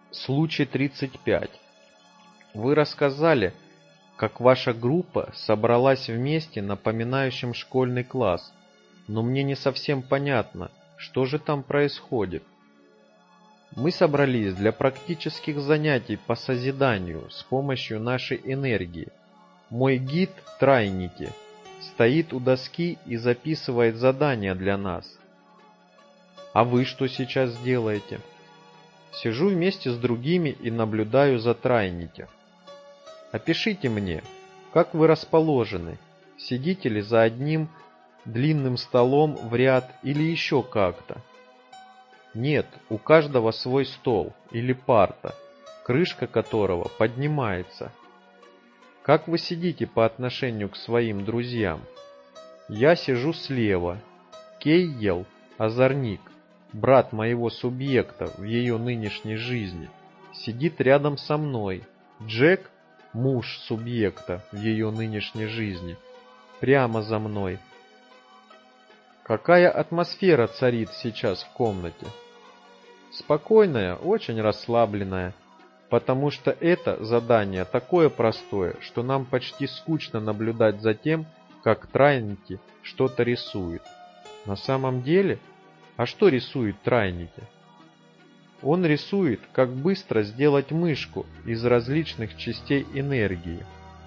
Случай 35. Вы рассказали, как ваша группа собралась вместе, напоминающим школьный класс, но мне не совсем понятно, что же там происходит. Мы собрались для практических занятий по созиданию с помощью нашей энергии. Мой гид Трайнити стоит у доски и записывает задания для нас. А вы что сейчас делаете? Сижу вместе с другими и наблюдаю за Трайнити. Опишите мне, как вы расположены, сидите ли за одним длинным столом в ряд или еще как-то? Нет, у каждого свой стол или парта, крышка которого поднимается. Как вы сидите по отношению к своим друзьям? Я сижу слева. Кейел, озорник, брат моего субъекта в ее нынешней жизни, сидит рядом со мной. Джек, муж субъекта в ее нынешней жизни, прямо за мной. Какая атмосфера царит сейчас в комнате? Спокойная, очень расслабленная, потому что это задание такое простое, что нам почти скучно наблюдать за тем, как Трайнити что-то рисует. На самом деле, а что рисует Трайнити? Он рисует, как быстро сделать мышку из различных частей энергии.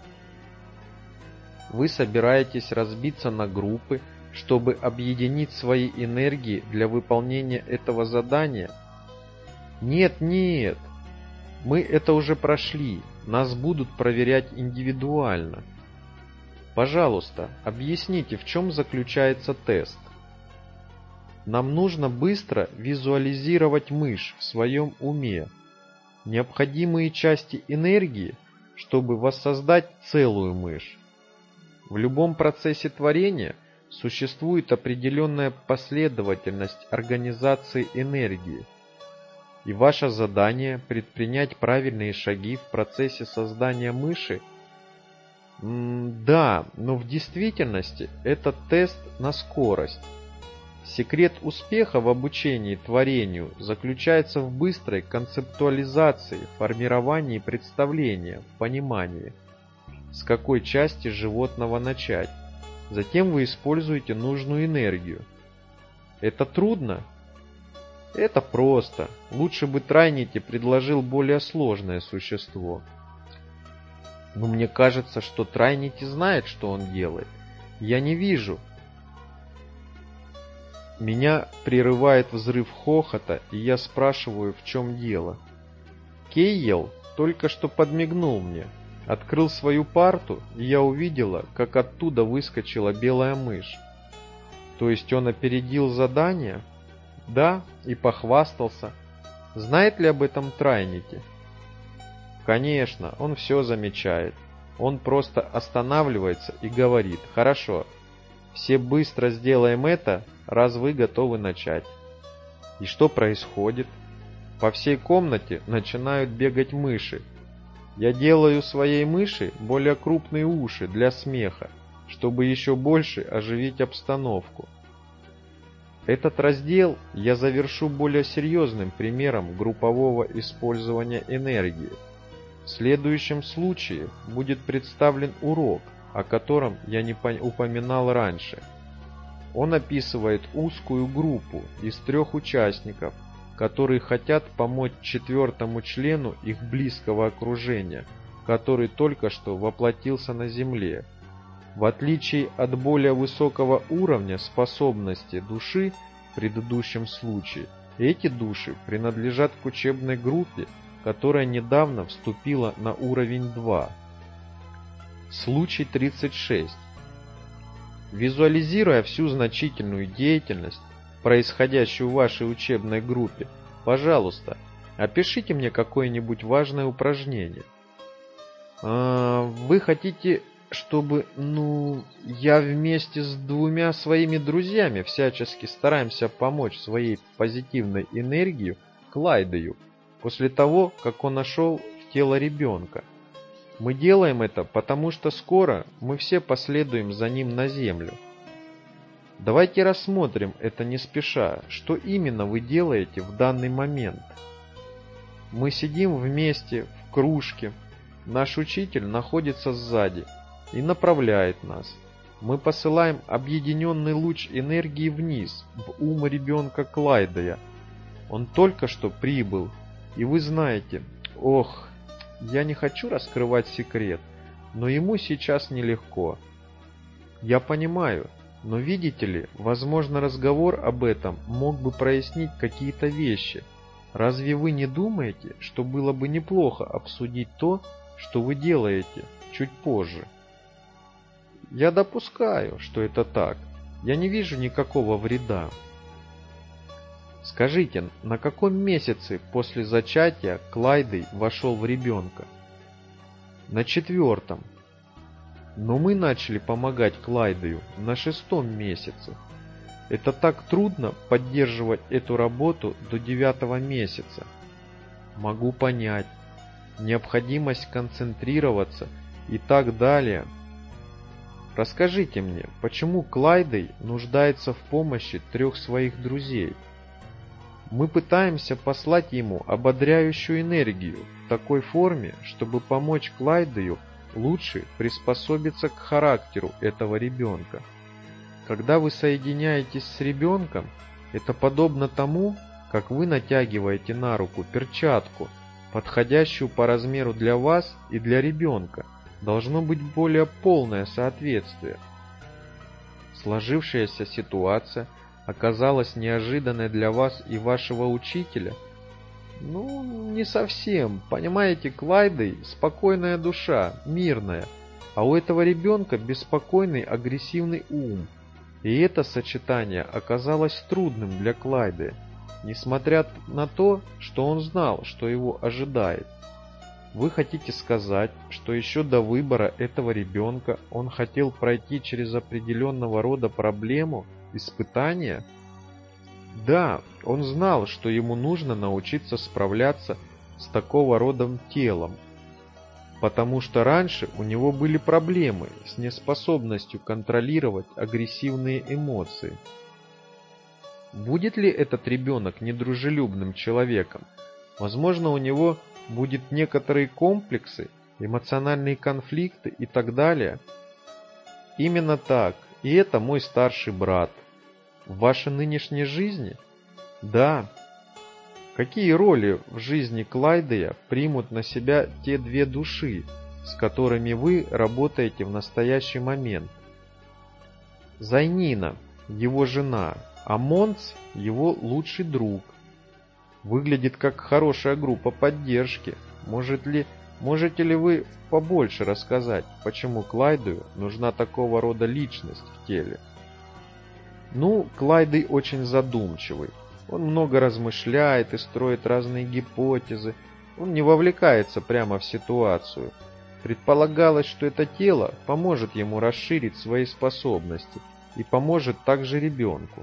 Вы собираетесь разбиться на группы, чтобы объединить свои энергии для выполнения этого задания? Нет, мы это уже прошли, нас будут проверять индивидуально. Пожалуйста, объясните, в чем заключается тест. Нам нужно быстро визуализировать мышь в своем уме, необходимые части энергии, чтобы воссоздать целую мышь. В любом процессе творения существует определенная последовательность организации энергии, и ваше задание предпринять правильные шаги в процессе создания мыши. Да, но в действительности это тест на скорость. Секрет успеха в обучении творению заключается в быстрой концептуализации, формировании представления, понимании, с какой части животного начать. Затем вы используете нужную энергию. Это трудно? Это просто. Лучше бы Трайнити предложил более сложное существо. Но мне кажется, что Трайнити знает, что он делает. Я не вижу. Меня прерывает взрыв хохота, и я спрашиваю, в чем дело. Кейел только что подмигнул мне, открыл свою парту, и я увидела, как оттуда выскочила белая мышь. То есть он опередил задание? Да, и похвастался. Знает ли об этом Трайнити? Конечно, он все замечает. Он просто останавливается и говорит: «Хорошо, все быстро сделаем это, раз вы готовы начать». И что происходит? По всей комнате начинают бегать мыши. Я делаю своей мыши более крупные уши для смеха, чтобы еще больше оживить обстановку. Этот раздел я завершу более серьезным примером группового использования энергии. В следующем случае будет представлен урок, о котором я не упоминал раньше. Он описывает узкую группу из 3 участников, которые хотят помочь 4-му члену их близкого окружения, который только что воплотился на Земле. В отличие от более высокого уровня способности души в предыдущем случае, эти души принадлежат к учебной группе, которая недавно вступила на уровень 2. Случай 36. Визуализируя всю значительную деятельность, происходящую в вашей учебной группе, пожалуйста, опишите мне какое-нибудь важное упражнение. Вы хотите, чтобы, я вместе с 2 своими друзьями всячески стараемся помочь своей позитивной энергии Клайдею после того, как он нашел в тело ребенка. Мы делаем это, потому что скоро мы все последуем за ним на Землю. Давайте рассмотрим это не спеша, что именно вы делаете в данный момент. Мы сидим вместе в кружке. Наш учитель находится сзади и направляет нас. Мы посылаем объединенный луч энергии вниз, в ум ребенка Клайдея. Он только что прибыл, и вы знаете, я не хочу раскрывать секрет, но ему сейчас нелегко. Я понимаю, но видите ли, возможно, разговор об этом мог бы прояснить какие-то вещи. Разве вы не думаете, что было бы неплохо обсудить то, что вы делаете, чуть позже? Я допускаю, что это так. Я не вижу никакого вреда. Скажите, на каком месяце после зачатия Клайдей вошел в ребенка? На 4-м. Но мы начали помогать Клайдею на 6-м месяце. Это так трудно поддерживать эту работу до 9-го месяца. Могу понять. Необходимость концентрироваться и так далее. Расскажите мне, почему Клайдей нуждается в помощи 3 своих друзей? Мы пытаемся послать ему ободряющую энергию в такой форме, чтобы помочь Клайдею лучше приспособиться к характеру этого ребенка. Когда вы соединяетесь с ребенком, это подобно тому, как вы натягиваете на руку перчатку, подходящую по размеру для вас и для ребенка. Должно быть более полное соответствие. Сложившаяся ситуация оказалась неожиданной для вас и вашего учителя? Не совсем. Понимаете, Клайдей – спокойная душа, мирная, а у этого ребенка беспокойный, агрессивный ум. И это сочетание оказалось трудным для Клайдея, несмотря на то, что он знал, что его ожидает. Вы хотите сказать, что еще до выбора этого ребенка он хотел пройти через определенного рода проблему, испытание? Да, он знал, что ему нужно научиться справляться с такого рода телом, потому что раньше у него были проблемы с неспособностью контролировать агрессивные эмоции. Будет ли этот ребенок недружелюбным человеком? Возможно, у него будут некоторые комплексы, эмоциональные конфликты и так далее. Именно так, и это мой старший брат. В вашей нынешней жизни? Да. Какие роли в жизни Клайдея примут на себя те 2 души, с которыми вы работаете в настоящий момент? Зайнина, его жена, а Монц – его лучший друг. Выглядит как хорошая группа поддержки. Можете ли вы побольше рассказать, почему Клайдею нужна такого рода личность в теле? Клайдей очень задумчивый. Он много размышляет и строит разные гипотезы. Он не вовлекается прямо в ситуацию. Предполагалось, что это тело поможет ему расширить свои способности и поможет также ребенку.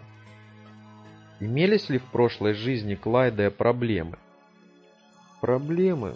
Имелись ли в прошлой жизни Клайдея проблемы? Проблемы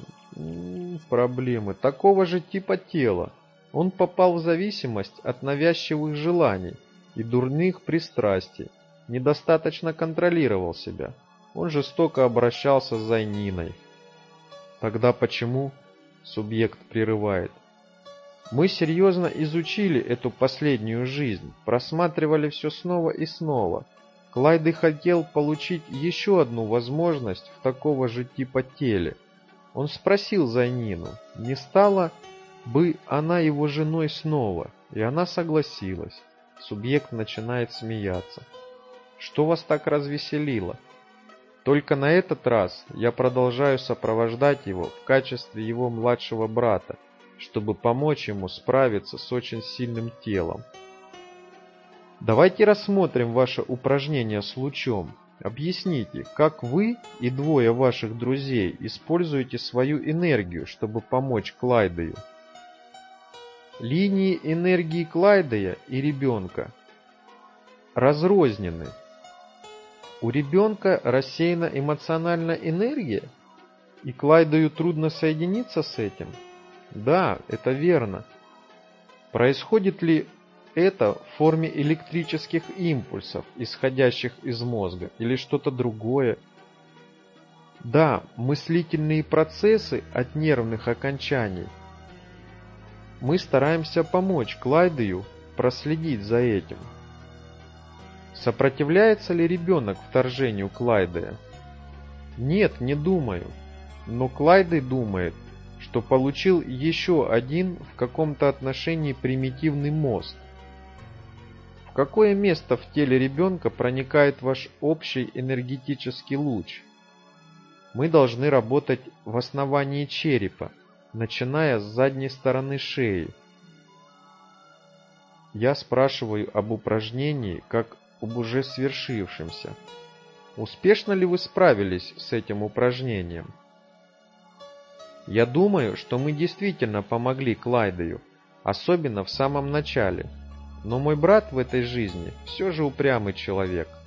такого же типа тела. Он попал в зависимость от навязчивых желаний и дурных пристрастий, недостаточно контролировал себя. Он жестоко обращался с Зайниной. Тогда почему? Субъект прерывает. Мы серьезно изучили эту последнюю жизнь, просматривали все снова и снова. Клайдей хотел получить еще одну возможность в такого же типа теле. Он спросил Зайнину, не стала бы она его женой снова, и она согласилась. Субъект начинает смеяться. Что вас так развеселило? Только на этот раз я продолжаю сопровождать его в качестве его младшего брата, чтобы помочь ему справиться с очень сильным телом. Давайте рассмотрим ваше упражнение с лучом. Объясните, как вы и 2 ваших друзей используете свою энергию, чтобы помочь Клайдею. Линии энергии Клайдея и ребенка разрознены. У ребенка рассеяна эмоциональная энергия, и Клайдею трудно соединиться с этим? Да, это верно. Происходит ли это в форме электрических импульсов, исходящих из мозга, или что-то другое? Да, мыслительные процессы от нервных окончаний. Мы стараемся помочь Клайдею проследить за этим. Сопротивляется ли ребенок вторжению Клайдея? Нет, не думаю. Но Клайдей думает, что получил еще один в каком-то отношении примитивный мост. В какое место в теле ребенка проникает ваш общий энергетический луч? Мы должны работать в основании черепа, начиная с задней стороны шеи. Я спрашиваю об упражнении как об уже свершившемся. Успешно ли вы справились с этим упражнением? Я думаю, что мы действительно помогли Клайдею, особенно в самом начале. Но мой брат в этой жизни все же упрямый человек.